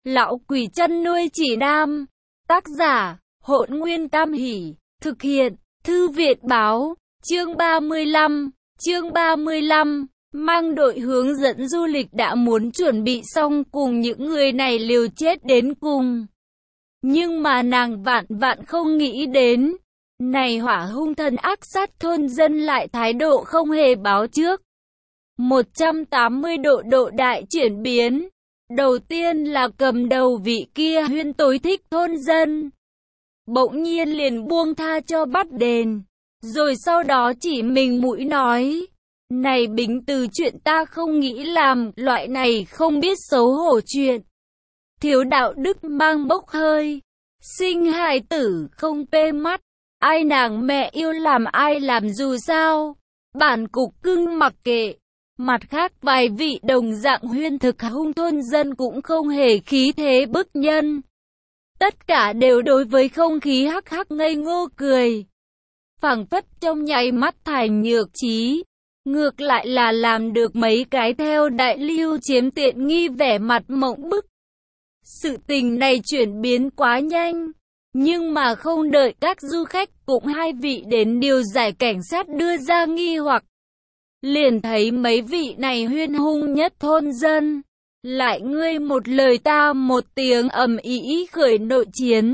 Lão quỷ chăn nuôi chỉ nam. Tác giả, Hỗn Nguyên Tam Hỷ. Thực hiện, Thư viện báo. Chương 35. Mang đội hướng dẫn du lịch đã muốn chuẩn bị xong cùng những người này liều chết đến cùng. Nhưng mà nàng vạn vạn không nghĩ đến. Này hỏa hung thần ác sát thôn dân lại thái độ không hề báo trước. 180 độ đại chuyển biến. Đầu tiên là cầm đầu vị kia huyên tối thích thôn dân. Bỗng nhiên liền buông tha cho bắt đền. Rồi sau đó chỉ mình mũi nói. Này Bính từ chuyện ta không nghĩ làm, loại này không biết xấu hổ chuyện. Thiếu đạo đức mang bốc hơi. Sinh hài tử không pê mắt. Ai nàng mẹ yêu làm ai làm dù sao. Bản cục cưng mặc kệ. Mặt khác vài vị đồng dạng huyên thực hung thôn dân cũng không hề khí thế bức nhân. Tất cả đều đối với không khí hắc hắc ngây ngô cười. Phảng phất trong nháy mắt thành nhược trí. Ngược lại là làm được mấy cái theo đại lưu chiếm tiện nghi vẻ mặt mộng bức. Sự tình này chuyển biến quá nhanh. Nhưng mà không đợi các du khách cũng hai vị đến điều giải cảnh sát đưa ra nghi hoặc. Liền thấy mấy vị này huyên hung nhất thôn dân. Lại ngươi một lời ta một tiếng ầm ĩ khởi nội chiến.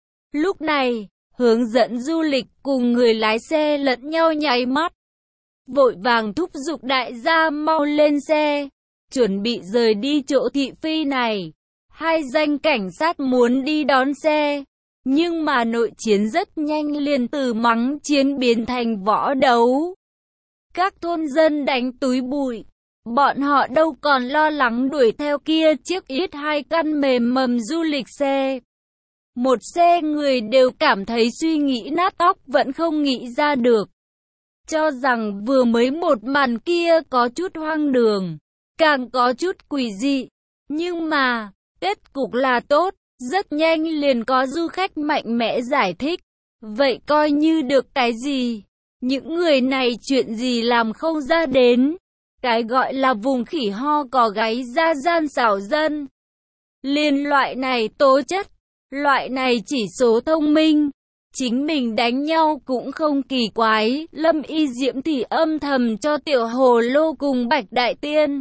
Lúc này, hướng dẫn du lịch cùng người lái xe lẫn nhau nháy mắt. Vội vàng thúc giục đại gia mau lên xe. Chuẩn bị rời đi chỗ thị phi này. Hai danh cảnh sát muốn đi đón xe. Nhưng mà nội chiến rất nhanh liền từ mắng chiến biến thành võ đấu. Các thôn dân đánh túi bụi. Bọn họ đâu còn lo lắng đuổi theo kia chiếc ít hai căn mềm mầm du lịch xe. Một xe người đều cảm thấy suy nghĩ nát óc vẫn không nghĩ ra được. Cho rằng vừa mới một màn kia có chút hoang đường, càng có chút quỷ dị. Nhưng mà, kết cục là tốt, rất nhanh liền có du khách mạnh mẽ giải thích. Vậy coi như được cái gì? Những người này chuyện gì làm không ra đến. Cái gọi là vùng khỉ ho có gáy ra gian xảo dân. Liên loại này tố chất, loại này chỉ số thông minh. Chính mình đánh nhau cũng không kỳ quái. Lâm Y Diễm thì âm thầm cho Tiểu Hồ Lô cùng Bạch Đại Tiên.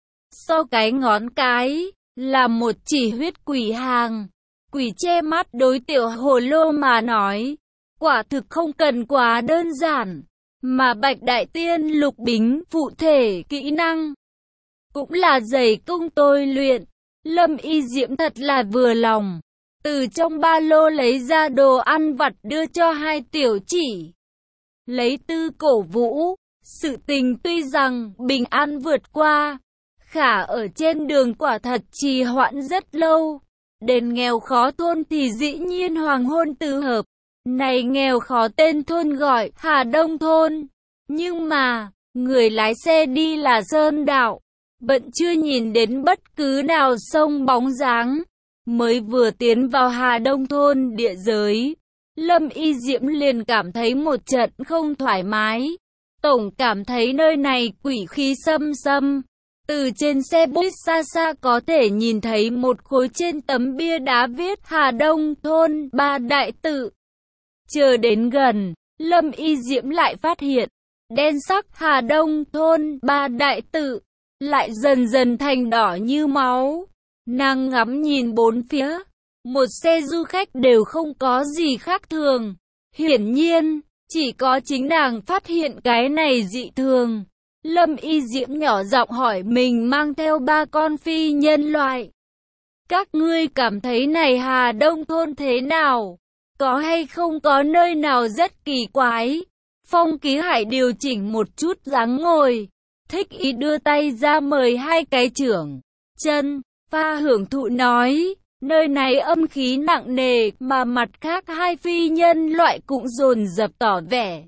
Sau cái ngón cái, là một chỉ huyết quỷ hàng. Quỷ che mắt đối Tiểu Hồ Lô mà nói. Quả thực không cần quá đơn giản. Mà Bạch Đại Tiên Lục Bính phụ thể kỹ năng. Cũng là dày công tôi luyện. Lâm Y Diễm thật là vừa lòng. Từ trong ba lô lấy ra đồ ăn vặt đưa cho hai tiểu chỉ. Lấy tư cổ vũ. Sự tình tuy rằng bình an vượt qua. Khả ở trên đường quả thật trì hoãn rất lâu. Đến nghèo khó thôn thì dĩ nhiên hoàng hôn tứ hợp. Này nghèo khó tên thôn gọi Hà Đông thôn. Nhưng mà, người lái xe đi là Sơn Đạo. Vẫn chưa nhìn đến bất cứ nào sông bóng dáng. Mới vừa tiến vào Hà Đông thôn địa giới. Lâm Y Diễm liền cảm thấy một trận không thoải mái. Tổng cảm thấy nơi này quỷ khí xâm xâm. Từ trên xe buýt xa xa có thể nhìn thấy một khối trên tấm bia đá viết Hà Đông thôn ba đại tự. Chờ đến gần, Lâm Y Diễm lại phát hiện, đen sắc Hà Đông thôn ba đại tự, lại dần dần thành đỏ như máu. Nàng ngắm nhìn bốn phía, một xe du khách đều không có gì khác thường. Hiển nhiên, chỉ có chính nàng phát hiện cái này dị thường. Lâm Y Diễm nhỏ giọng hỏi mình mang theo ba con phi nhân loại. Các ngươi cảm thấy này Hà Đông thôn thế nào? Có hay không có nơi nào rất kỳ quái? Phong Ký Hải điều chỉnh một chút dáng ngồi. Thích ý đưa tay ra mời hai cái trưởng chân. Pha hưởng thụ nói. Nơi này âm khí nặng nề mà mặt khác hai phi nhân loại cũng dồn dập tỏ vẻ.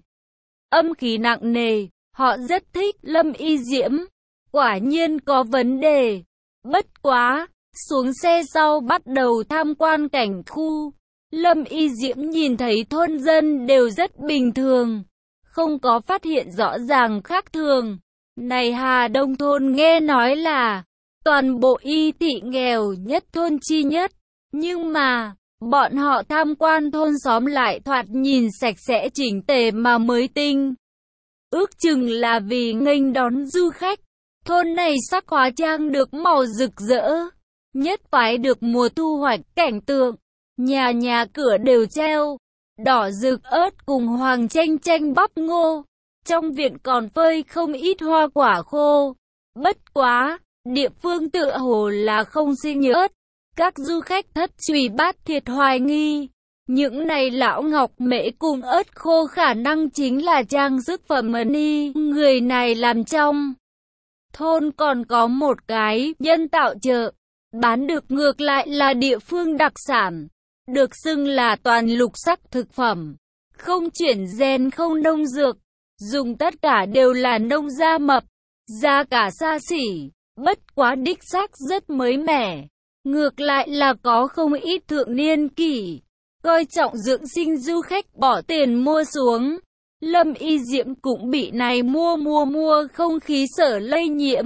Âm khí nặng nề. Họ rất thích Lâm Y Diễm. Quả nhiên có vấn đề. Bất quá. Xuống xe sau bắt đầu tham quan cảnh khu. Lâm Y Diễm nhìn thấy thôn dân đều rất bình thường. Không có phát hiện rõ ràng khác thường. Này Hà Đông thôn nghe nói là toàn bộ Y Thị nghèo nhất thôn chi nhất. Nhưng mà, bọn họ tham quan thôn xóm lại thoạt nhìn sạch sẽ chỉnh tề mà mới tinh. Ước chừng là vì nghênh đón du khách. Thôn này sắc hóa trang được màu rực rỡ, nhất phái được mùa thu hoạch cảnh tượng. Nhà nhà cửa đều treo đỏ rực ớt cùng hoàng chanh chanh bắp ngô. Trong viện còn phơi không ít hoa quả khô. Bất quá, địa phương tựa hồ là không sinh nhớt. Các du khách thất truy bát thiệt hoài nghi. Những này lão ngọc mễ cùng ớt khô khả năng chính là trang sức phẩm ni. Người này làm trong thôn còn có một cái nhân tạo chợ. Bán được ngược lại là địa phương đặc sản. Được xưng là toàn lục sắc thực phẩm. Không chuyển gen không nông dược. Dùng tất cả đều là nông gia mập. Giá cả xa xỉ. Bất quá đích xác rất mới mẻ. Ngược lại là có không ít thượng niên kỷ coi trọng dưỡng sinh du khách bỏ tiền mua xuống. Lâm Y Diễm cũng bị này mua không khí sở lây nhiễm.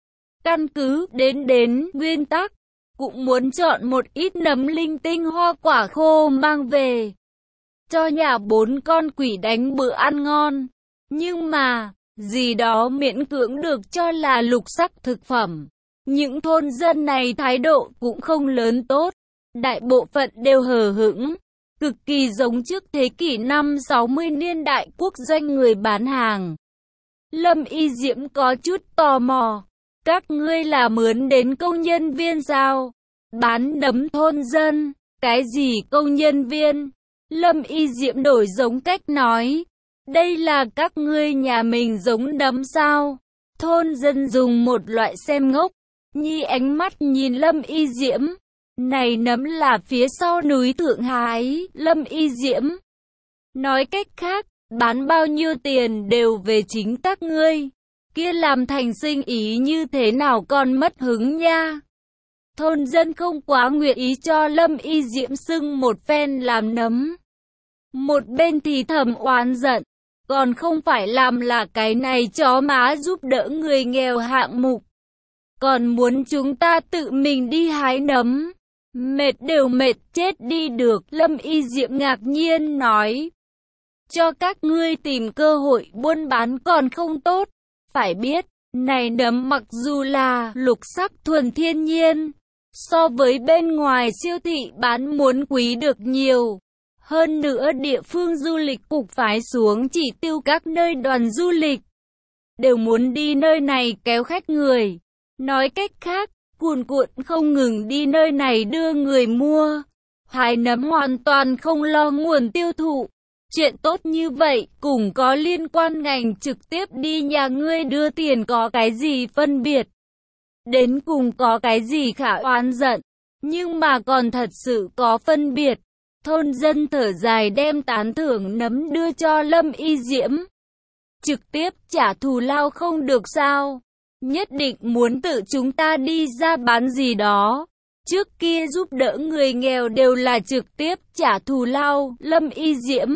Căn cứ đến nguyên tắc, cũng muốn chọn một ít nấm linh tinh hoa quả khô mang về. Cho nhà 4 con quỷ đánh bữa ăn ngon. Nhưng mà, gì đó miễn cưỡng được cho là lục sắc thực phẩm. Những thôn dân này thái độ cũng không lớn tốt. Đại bộ phận đều hờ hững. Cực kỳ giống trước thế kỷ năm 60 niên đại quốc doanh người bán hàng. Lâm Y Diễm có chút tò mò. Các ngươi là mướn đến công nhân viên sao? Bán nấm thôn dân. Cái gì công nhân viên? Lâm Y Diễm đổi giống cách nói. Đây là các ngươi nhà mình giống nấm sao? Thôn dân dùng một loại xem ngốc nhi ánh mắt nhìn Lâm Y Diễm. Này nấm là phía sau núi Thượng Hải. Lâm Y Diễm nói cách khác, bán bao nhiêu tiền đều về chính các ngươi. Kia làm thành sinh ý như thế nào còn mất hứng nha. Thôn dân không quá nguyện ý cho Lâm Y Diễm xưng một phen làm nấm. Một bên thì thầm oán giận. Còn không phải làm là cái này chó má giúp đỡ người nghèo hạng mục. Còn muốn chúng ta tự mình đi hái nấm. Mệt đều mệt chết đi được. Lâm Y Diễm ngạc nhiên nói. Cho các ngươi tìm cơ hội buôn bán còn không tốt. Phải biết, này nấm mặc dù là lục sắc thuần thiên nhiên, so với bên ngoài siêu thị bán muốn quý được nhiều. Hơn nữa địa phương du lịch cục phái xuống chỉ tiêu các nơi đoàn du lịch. Đều muốn đi nơi này kéo khách người. Nói cách khác, cuồn cuộn không ngừng đi nơi này đưa người mua. Hái nấm hoàn toàn không lo nguồn tiêu thụ. Chuyện tốt như vậy, cùng có liên quan ngành trực tiếp đi nhà ngươi đưa tiền có cái gì phân biệt. Đến cùng có cái gì khả oán giận. Nhưng mà còn thật sự có phân biệt. Thôn dân thở dài đem tán thưởng nấm đưa cho Lâm Y Diễm. Trực tiếp trả thù lao không được sao? Nhất định muốn tự chúng ta đi ra bán gì đó. Trước kia giúp đỡ người nghèo đều là trực tiếp trả thù lao. Lâm Y Diễm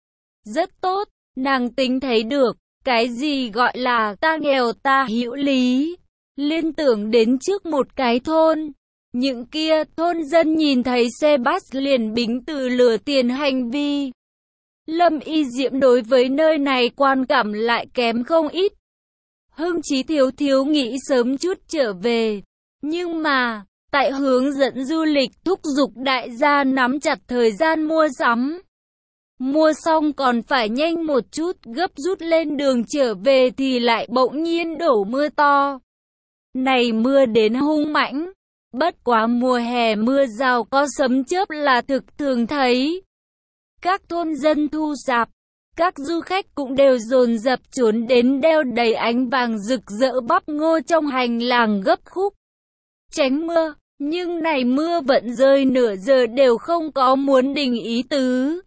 rất tốt, nàng tính thấy được. Cái gì gọi là ta nghèo ta hữu lý. Liên tưởng đến trước một cái thôn. Những kia thôn dân nhìn thấy xe bus liền bính từ lừa tiền hành vi. Lâm Y Diễm đối với nơi này quan cảm lại kém không ít. Hưng Chí thiếu nghĩ sớm chút trở về. Nhưng mà, tại hướng dẫn du lịch thúc giục đại gia nắm chặt thời gian mua sắm. Mua xong còn phải nhanh một chút, gấp rút lên đường trở về thì lại bỗng nhiên đổ mưa to. Này mưa đến hung mãnh. Bất quá mùa hè mưa rào có sấm chớp là thực thường thấy. Các thôn dân thu sạp, các du khách cũng đều dồn dập trốn đến đeo đầy ánh vàng rực rỡ bắp ngô trong hành lang gấp khúc. Tránh mưa, nhưng này mưa vẫn rơi nửa giờ đều không có muốn đình ý tứ.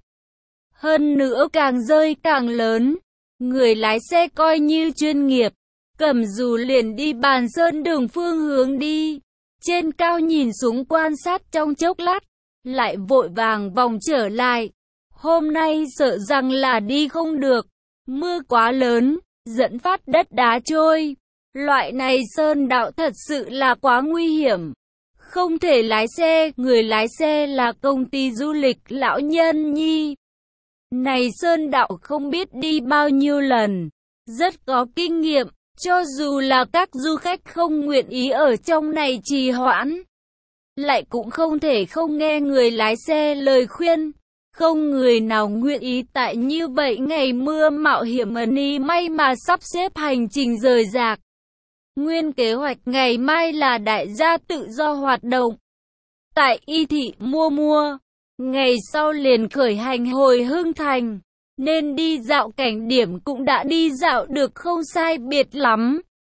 Hơn nữa càng rơi càng lớn, người lái xe coi như chuyên nghiệp, cầm dù liền đi Bàn Sơn đường phương hướng đi. Trên cao nhìn xuống quan sát trong chốc lát, lại vội vàng vòng trở lại. Hôm nay sợ rằng là đi không được, mưa quá lớn, dẫn phát đất đá trôi. Loại này sơn đạo thật sự là quá nguy hiểm. Không thể lái xe, người lái xe là công ty du lịch Lão Nhân Nhi. Này sơn đạo không biết đi bao nhiêu lần, rất có kinh nghiệm, cho dù là các du khách không nguyện ý ở trong này trì hoãn, lại cũng không thể không nghe người lái xe lời khuyên. Không người nào nguyện ý tại như vậy ngày mưa mạo hiểm ni may mà sắp xếp hành trình rời rạc. Nguyên kế hoạch ngày mai là đại gia tự do hoạt động tại Y Thị mua. Ngày sau liền khởi hành hồi Hưng Thành, nên đi dạo cảnh điểm cũng đã đi dạo được không sai biệt lắm.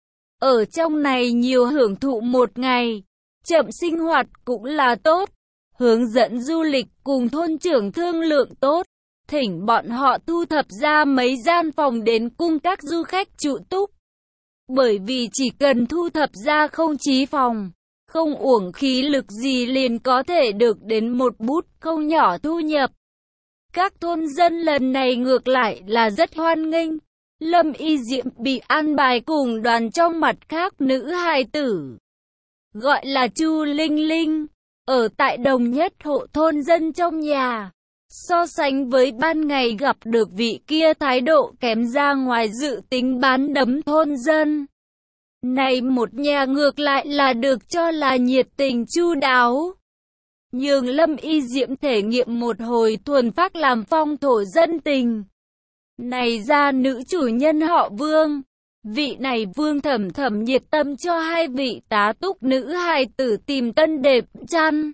Ở trong này nhiều hưởng thụ một ngày, chậm sinh hoạt cũng là tốt. Hướng dẫn du lịch cùng thôn trưởng thương lượng tốt, thỉnh bọn họ thu thập ra mấy gian phòng đến cung các du khách trụ túc. Bởi vì chỉ cần thu thập ra không chí phòng, không uổng khí lực gì liền có thể được đến một bút không nhỏ thu nhập. Các thôn dân lần này ngược lại là rất hoan nghênh. Lâm Y Diệm bị an bài cùng đoàn trong mặt khác nữ hài tử, gọi là Chu Linh Linh, ở tại đồng nhất hộ thôn dân trong nhà. So sánh với ban ngày gặp được vị kia thái độ kém ra ngoài dự tính bán đấm thôn dân, này một nhà ngược lại là được cho là nhiệt tình chu đáo. Nhường Lâm Y Diệm thể nghiệm một hồi thuần phác làm phong thổ dân tình. Này ra nữ chủ nhân họ Vương, vị này Vương thầm thầm nhiệt tâm cho hai vị tá túc nữ hài tử tìm tân đệm chăn.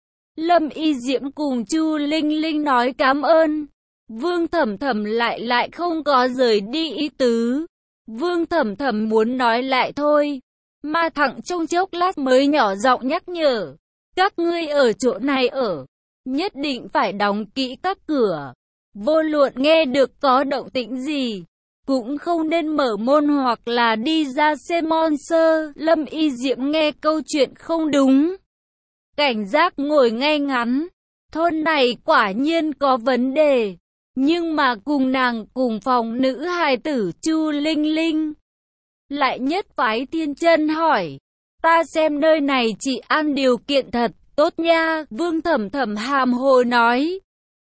Lâm Y Diệm cùng Chu Linh Linh nói cảm ơn. Vương thầm thầm lại không có rời đi ý tứ. Vương thầm thầm muốn nói lại thôi, mà thẳng trong chốc lát mới nhỏ giọng nhắc nhở. Các ngươi ở chỗ này ở, nhất định phải đóng kỹ các cửa. Vô luận nghe được có động tĩnh gì, cũng không nên mở môn hoặc là đi ra xe mon sơ. Lâm Y Diệm nghe câu chuyện không đúng, cảnh giác ngồi ngay ngắn. Thôn này quả nhiên có vấn đề. Nhưng mà cùng nàng cùng phòng nữ hài tử Chu Linh Linh lại nhất phái thiên chân hỏi, ta xem nơi này chị ăn điều kiện thật tốt nha. Vương thầm thầm hàm hồ nói,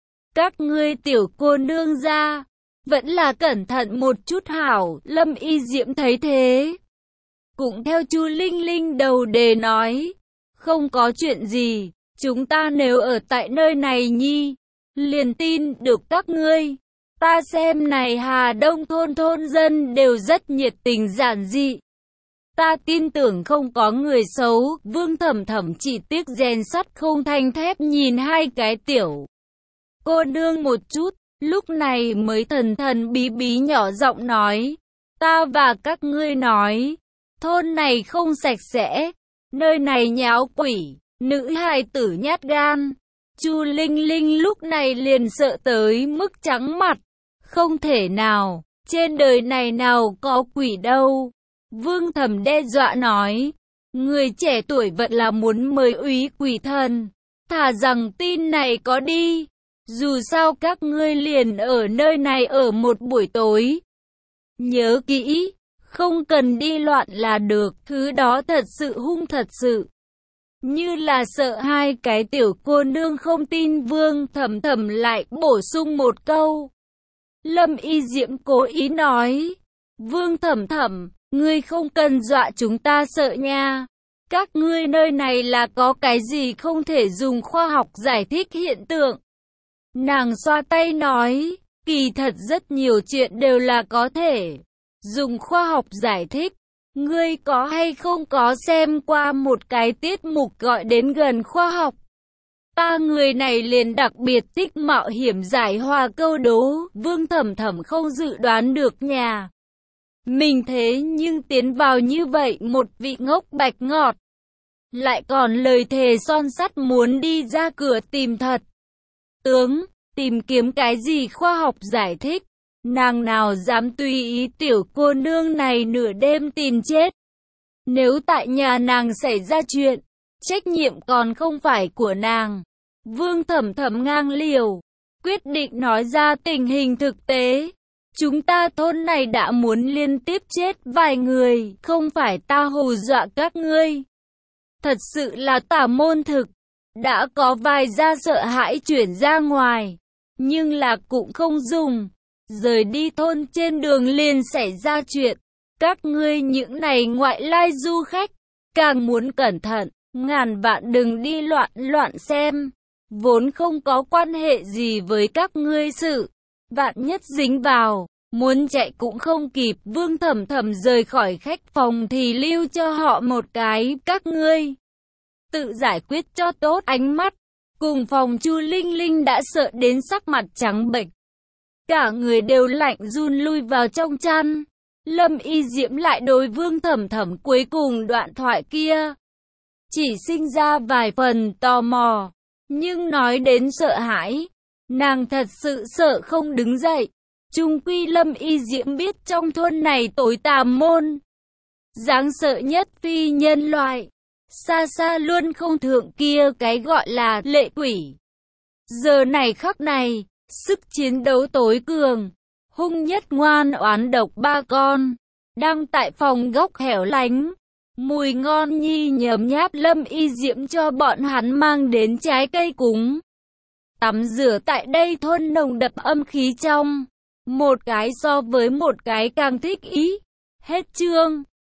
các ngươi tiểu cô nương ra, vẫn là cẩn thận một chút hảo. Lâm Y Diệm thấy thế, cũng theo Chu Linh Linh đầu đề nói, không có chuyện gì, chúng ta nếu ở tại nơi này nhi, liền tin được các ngươi. Ta xem này Hà Đông thôn dân đều rất nhiệt tình giản dị. Ta tin tưởng không có người xấu. Vương thầm thầm chỉ tiếc rèn sắt không thành thép nhìn hai cái tiểu cô nương một chút, lúc này mới thần thần bí bí nhỏ giọng nói, ta và các ngươi nói, thôn này không sạch sẽ, nơi này nháo quỷ, nữ hài tử nhát gan. Chu Linh Linh lúc này liền sợ tới mức trắng mặt, không thể nào, trên đời này nào có quỷ đâu. Vương thầm đe dọa nói, người trẻ tuổi vẫn là muốn mời úy quỷ thần, thà rằng tin này có đi, dù sao các ngươi liền ở nơi này ở một buổi tối. Nhớ kỹ, không cần đi loạn là được, thứ đó thật sự hung thật sự. Như là sợ hai cái tiểu cô nương không tin. Vương thầm thầm lại bổ sung một câu. Lâm Y Diệm cố ý nói, Vương thầm thầm, ngươi không cần dọa chúng ta sợ nha. Các ngươi nơi này là có cái gì không thể dùng khoa học giải thích hiện tượng. Nàng xoa tay nói, kỳ thật rất nhiều chuyện đều là có thể dùng khoa học giải thích. Ngươi có hay không có xem qua một cái tiết mục gọi đến Gần khoa học? Ta người này liền đặc biệt thích mạo hiểm giải hòa câu đố. Vương thầm thầm không dự đoán được nhà mình thế nhưng tiến vào như vậy một vị ngốc bạch ngọt, lại còn lời thề son sắt muốn đi ra cửa tìm thật tướng, tìm kiếm cái gì khoa học giải thích. Nàng nào dám tùy ý tiểu cô nương này nửa đêm tìm chết. Nếu tại nhà nàng xảy ra chuyện, trách nhiệm còn không phải của nàng. Vương thầm thầm ngang liều, quyết định nói ra tình hình thực tế. Chúng ta thôn này đã muốn liên tiếp chết vài người, không phải ta hù dọa các ngươi. Thật sự là tà môn thực. Đã có vài gia sợ hãi chuyển ra ngoài, nhưng là cũng không dùng. Rời đi thôn trên đường liền xảy ra chuyện. Các ngươi những này ngoại lai du khách, càng muốn cẩn thận, ngàn vạn đừng đi loạn xem. Vốn không có quan hệ gì với các ngươi sự. Vạn nhất dính vào, muốn chạy cũng không kịp. Vương Thẩm Thẩm rời khỏi khách phòng thì lưu cho họ một cái, các ngươi tự giải quyết cho tốt. Ánh mắt cùng phòng Chu Linh Linh đã sợ đến sắc mặt trắng bệch, cả người đều lạnh run lui vào trong chăn. Lâm Y Diễm lại đối Vương Thẩm Thẩm cuối cùng đoạn thoại kia chỉ sinh ra vài phần tò mò, nhưng nói đến sợ hãi, nàng thật sự sợ không đứng dậy. Chung quy Lâm Y Diễm biết trong thôn này tối tà môn, đáng sợ nhất phi nhân loại, xa xa luôn không thượng kia cái gọi là lệ quỷ. Giờ này khắc này, sức chiến đấu tối cường, hung nhất ngoan oán độc ba con, đang tại phòng góc hẻo lánh. Mùi ngon nhi nhấm nháp. Lâm Y Diễm cho bọn hắn mang đến trái cây cúng. Tắm rửa tại đây thôn nồng đậm âm khí trong. Một cái so với một cái càng thích ý. Hết chương.